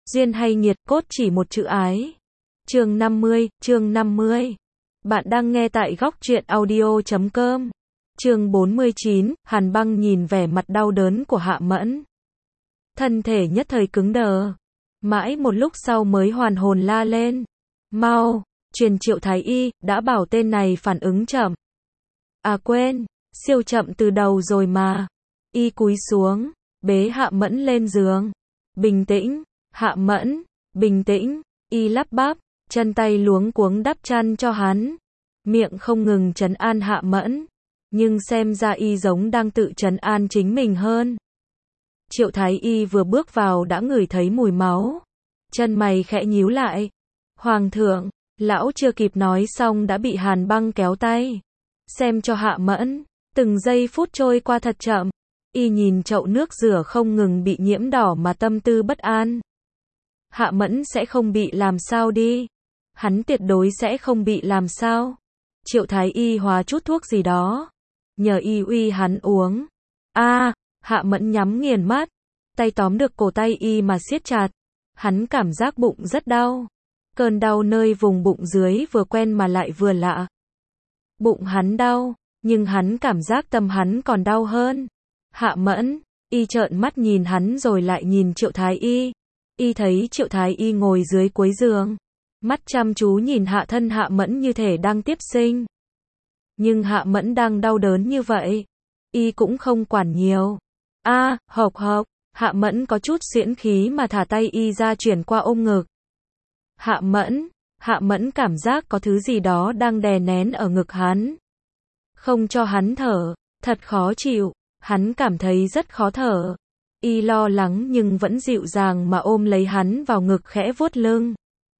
Duyên hay nghiệt, cốt chỉ một chữ ái. Chương 50. Bạn đang nghe tại góc truyện audio.com. Chương 49, Hàn Băng nhìn vẻ mặt đau đớn của Hạ Mẫn. Thân thể nhất thời cứng đờ. Mãi một lúc sau mới hoàn hồn la lên. Mau, truyền Triệu Thái Y, đã bảo tên này phản ứng chậm. À quên, siêu chậm từ đầu rồi mà. Y cúi xuống, bế Hạ Mẫn lên giường. Bình tĩnh, Hạ Mẫn, bình tĩnh. Y lắp bắp, chân tay luống cuống đắp chăn cho hắn. Miệng không ngừng trấn an Hạ Mẫn. Nhưng xem ra Y giống đang tự trấn an chính mình hơn. Triệu Thái Y vừa bước vào đã ngửi thấy mùi máu. Chân mày khẽ nhíu lại. Hoàng thượng, lão chưa kịp nói xong đã bị Hàn Băng kéo tay. Xem cho Hạ Mẫn. Từng giây phút trôi qua thật chậm. Y nhìn chậu nước rửa không ngừng bị nhiễm đỏ mà tâm tư bất an. Hạ Mẫn sẽ không bị làm sao đi. Hắn tuyệt đối sẽ không bị làm sao. Triệu Thái Y hóa chút thuốc gì đó. Nhờ Y uy hắn uống. Hạ Mẫn nhắm nghiền mắt. Tay tóm được cổ tay Y mà siết chặt. Hắn cảm giác bụng rất đau. Cơn đau nơi vùng bụng dưới vừa quen mà lại vừa lạ. Bụng hắn đau, nhưng hắn cảm giác tâm hắn còn đau hơn. Hạ Mẫn, Y trợn mắt nhìn hắn rồi lại nhìn Triệu Thái Y. Y thấy Triệu Thái Y ngồi dưới cuối giường. Mắt chăm chú nhìn hạ thân Hạ Mẫn như thể đang tiếp sinh. Nhưng Hạ Mẫn đang đau đớn như vậy. Y cũng không quản nhiều. Hộc. Hạ Mẫn có chút xiễn khí mà thả tay Y ra chuyển qua ôm ngực. Hạ Mẫn cảm giác có thứ gì đó đang đè nén ở ngực hắn. Không cho hắn thở, thật khó chịu, hắn cảm thấy rất khó thở. Y lo lắng nhưng vẫn dịu dàng mà ôm lấy hắn vào ngực khẽ vuốt lưng.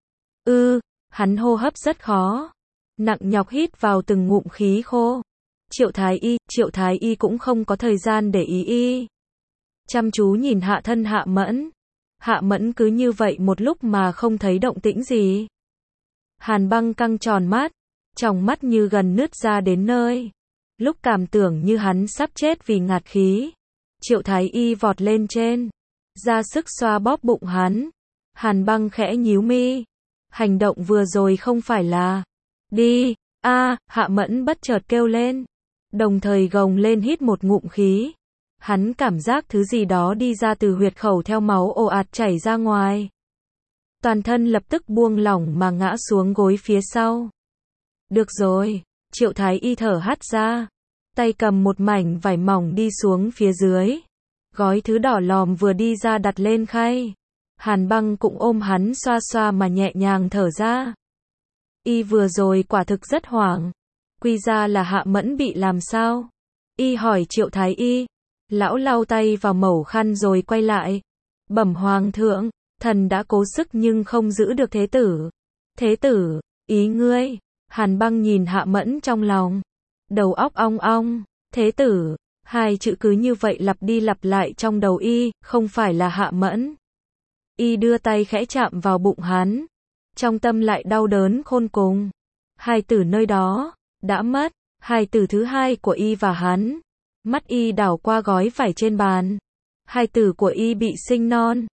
Hắn hô hấp rất khó. Nặng nhọc hít vào từng ngụm khí khô. Triệu Thái Y cũng không có thời gian để ý Y. Chăm chú nhìn hạ thân Hạ Mẫn. Hạ Mẫn cứ như vậy một lúc mà không thấy động tĩnh gì. Hàn Băng căng tròn mắt. Tròng mắt như gần nứt ra đến nơi. Lúc cảm tưởng như hắn sắp chết vì ngạt khí. Triệu Thái Y vọt lên trên. Ra sức xoa bóp bụng hắn. Hàn Băng khẽ nhíu mi. Hành động vừa rồi không phải là. Đi. Hạ Mẫn bất chợt kêu lên. Đồng thời gồng lên hít một ngụm khí. Hắn cảm giác thứ gì đó đi ra từ huyệt khẩu theo máu ồ ạt chảy ra ngoài. Toàn thân lập tức buông lỏng mà ngã xuống gối phía sau. Được rồi. Triệu Thái Y thở hắt ra. Tay cầm một mảnh vải mỏng đi xuống phía dưới. Gói thứ đỏ lòm vừa đi ra đặt lên khay. Hàn Băng cũng ôm hắn xoa xoa mà nhẹ nhàng thở ra. Y vừa rồi quả thực rất hoảng. Quy ra là Hạ Mẫn bị làm sao? Y hỏi Triệu Thái Y. Lão lau tay vào mẩu khăn rồi quay lại. Bẩm Hoàng thượng, thần đã cố sức nhưng không giữ được thế tử. Thế tử, ý ngươi? Hàn Băng nhìn Hạ Mẫn trong lòng. Đầu óc ong ong. Thế tử, hai chữ cứ như vậy lặp đi lặp lại trong đầu Y, không phải là Hạ Mẫn. Y đưa tay khẽ chạm vào bụng hắn. Trong tâm lại đau đớn khôn cùng. Hài tử nơi đó, đã mất. Hài tử thứ hai của Y và hắn. Mắt Y đảo qua gói vải trên bàn. Hài tử của Y bị sinh non.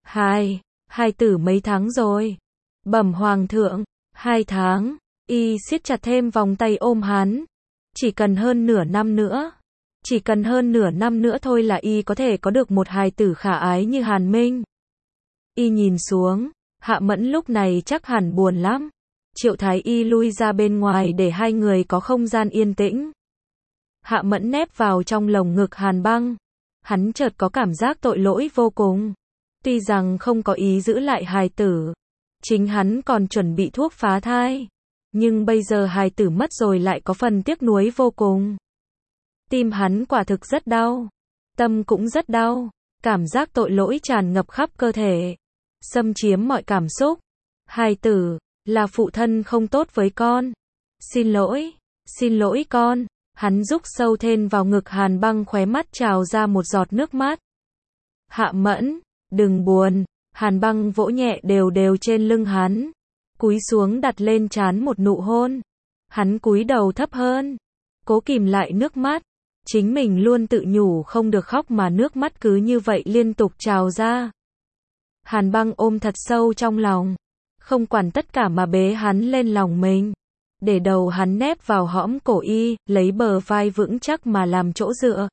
Hài tử mấy tháng rồi? Bẩm Hoàng thượng, 2 tháng. Y siết chặt thêm vòng tay ôm hắn. Chỉ cần hơn nửa năm nữa. Chỉ cần hơn nửa năm nữa thôi là Y có thể có được một hài tử khả ái như Hàn Minh. Y nhìn xuống. Hạ Mẫn lúc này chắc hẳn buồn lắm. Triệu Thái Y lui ra bên ngoài để hai người có không gian yên tĩnh. Hạ Mẫn nép vào trong lồng ngực Hàn Băng. Hắn chợt có cảm giác tội lỗi vô cùng. Tuy rằng không có ý giữ lại hài tử. Chính hắn còn chuẩn bị thuốc phá thai. Nhưng bây giờ hài tử mất rồi lại có phần tiếc nuối vô cùng. Tim hắn quả thực rất đau. Tâm cũng rất đau. Cảm giác tội lỗi tràn ngập khắp cơ thể. Xâm chiếm mọi cảm xúc. Hài tử, là phụ thân không tốt với con. Xin lỗi con. Hắn rúc sâu thêm vào ngực Hàn Băng, khóe mắt trào ra một giọt nước mắt. Hạ Mẫn, đừng buồn. Hàn Băng vỗ nhẹ đều đều trên lưng hắn. Cúi xuống đặt lên trán một nụ hôn. Hắn cúi đầu thấp hơn. Cố kìm lại nước mắt. Chính mình luôn tự nhủ không được khóc mà nước mắt cứ như vậy liên tục trào ra. Hàn Băng ôm thật sâu trong lòng, không quản tất cả mà bế hắn lên lòng mình, để đầu hắn nép vào hõm cổ y, lấy bờ vai vững chắc mà làm chỗ dựa.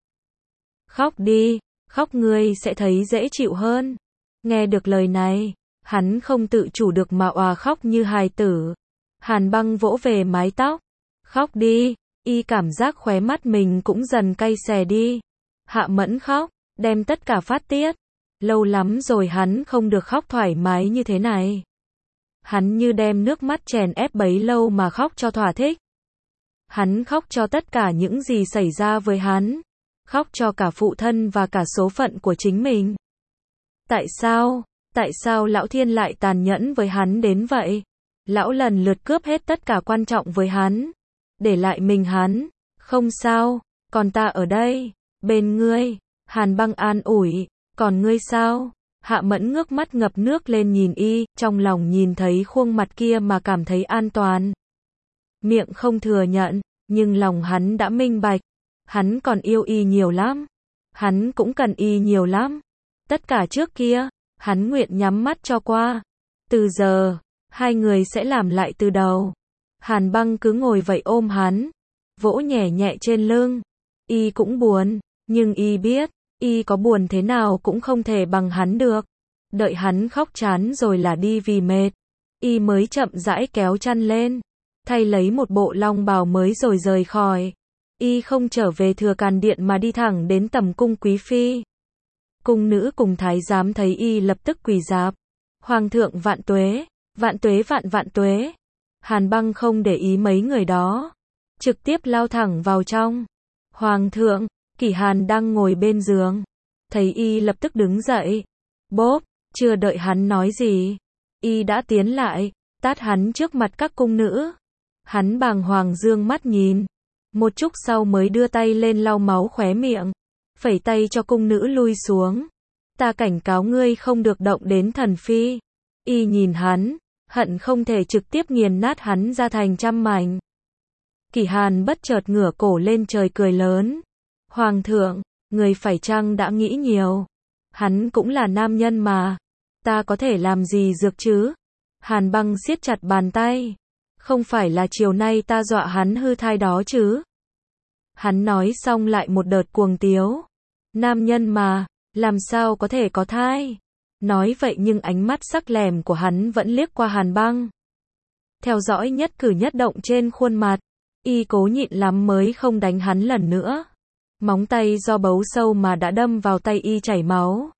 Khóc đi, khóc ngươi sẽ thấy dễ chịu hơn. Nghe được lời này, hắn không tự chủ được mà òa khóc như hài tử. Hàn Băng vỗ về mái tóc. Khóc đi, y cảm giác khóe mắt mình cũng dần cay xè đi. Hạ Mẫn khóc, đem tất cả phát tiết. Lâu lắm rồi hắn không được khóc thoải mái như thế này. Hắn như đem nước mắt chèn ép bấy lâu mà khóc cho thỏa thích. Hắn khóc cho tất cả những gì xảy ra với hắn. Khóc cho cả phụ thân và cả số phận của chính mình. Tại sao? Tại sao Lão Thiên lại tàn nhẫn với hắn đến vậy? Lão lần lượt cướp hết tất cả quan trọng với hắn. Để lại mình hắn. Không sao, còn ta ở đây, bên ngươi. Hàn Băng an ủi. Còn ngươi sao? Hạ Mẫn ngước mắt ngập nước lên nhìn y, trong lòng nhìn thấy khuôn mặt kia mà cảm thấy an toàn. Miệng không thừa nhận, nhưng lòng hắn đã minh bạch. Hắn còn yêu y nhiều lắm. Hắn cũng cần y nhiều lắm. Tất cả trước kia, hắn nguyện nhắm mắt cho qua. Từ giờ, hai người sẽ làm lại từ đầu. Hàn Băng cứ ngồi vậy ôm hắn, vỗ nhẹ nhẹ trên lưng. Y cũng buồn, nhưng y biết, y có buồn thế nào cũng không thể bằng hắn được. Đợi hắn khóc chán rồi là đi vì mệt. Y mới chậm rãi kéo chăn lên, thay lấy một bộ long bào mới rồi rời khỏi. Y không trở về Thừa Càn Điện mà đi thẳng đến tầm cung quý phi. Cung nữ cùng thái giám thấy y lập tức quỳ rạp. Hoàng thượng vạn tuế, vạn tuế vạn vạn tuế. Hàn Băng không để ý mấy người đó, trực tiếp lao thẳng vào trong. Hoàng thượng, Kỷ Hàn đang ngồi bên giường, thấy y lập tức đứng dậy. Bốp, chưa đợi hắn nói gì, y đã tiến lại, tát hắn trước mặt các cung nữ. Hắn bàng hoàng dương mắt nhìn, một chút sau mới đưa tay lên lau máu khóe miệng, phẩy tay cho cung nữ lui xuống. Ta cảnh cáo ngươi không được động đến thần phi. Y nhìn hắn, hận không thể trực tiếp nghiền nát hắn ra thành trăm mảnh. Kỷ Hàn bất chợt ngửa cổ lên trời cười lớn. Hoàng thượng, người phải chăng đã nghĩ nhiều? Hắn cũng là nam nhân mà. Ta có thể làm gì dược chứ? Hàn Băng siết chặt bàn tay. Không phải là chiều nay ta dọa hắn hư thai đó chứ? Hắn nói xong lại một đợt cuồng tiếu. Nam nhân mà, làm sao có thể có thai? Nói vậy nhưng ánh mắt sắc lẻm của hắn vẫn liếc qua Hàn Băng. Theo dõi nhất cử nhất động trên khuôn mặt. Y cố nhịn lắm mới không đánh hắn lần nữa. Móng tay do bấu sâu mà đã đâm vào tay y chảy máu.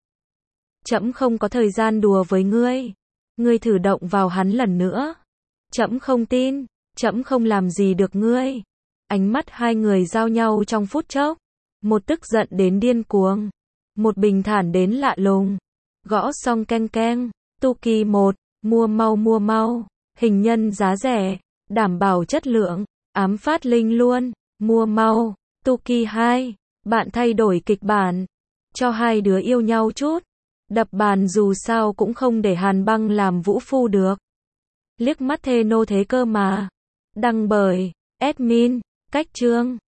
Trẫm không có thời gian đùa với ngươi. Ngươi thử động vào hắn lần nữa. Trẫm không tin, trẫm không làm gì được ngươi. Ánh mắt hai người giao nhau trong phút chốc. Một tức giận đến điên cuồng, một bình thản đến lạ lùng. Gõ xong keng keng. Tuki 1, mua mau. Hình nhân giá rẻ, đảm bảo chất lượng, ám phát linh luôn. Mua mau. Tuki 2, bạn thay đổi kịch bản, cho hai đứa yêu nhau chút. Đập bàn dù sao cũng không để Hàn Băng làm vũ phu được. Liếc mắt thê nô thế cơ mà. Đăng bởi admin, Cách Chương.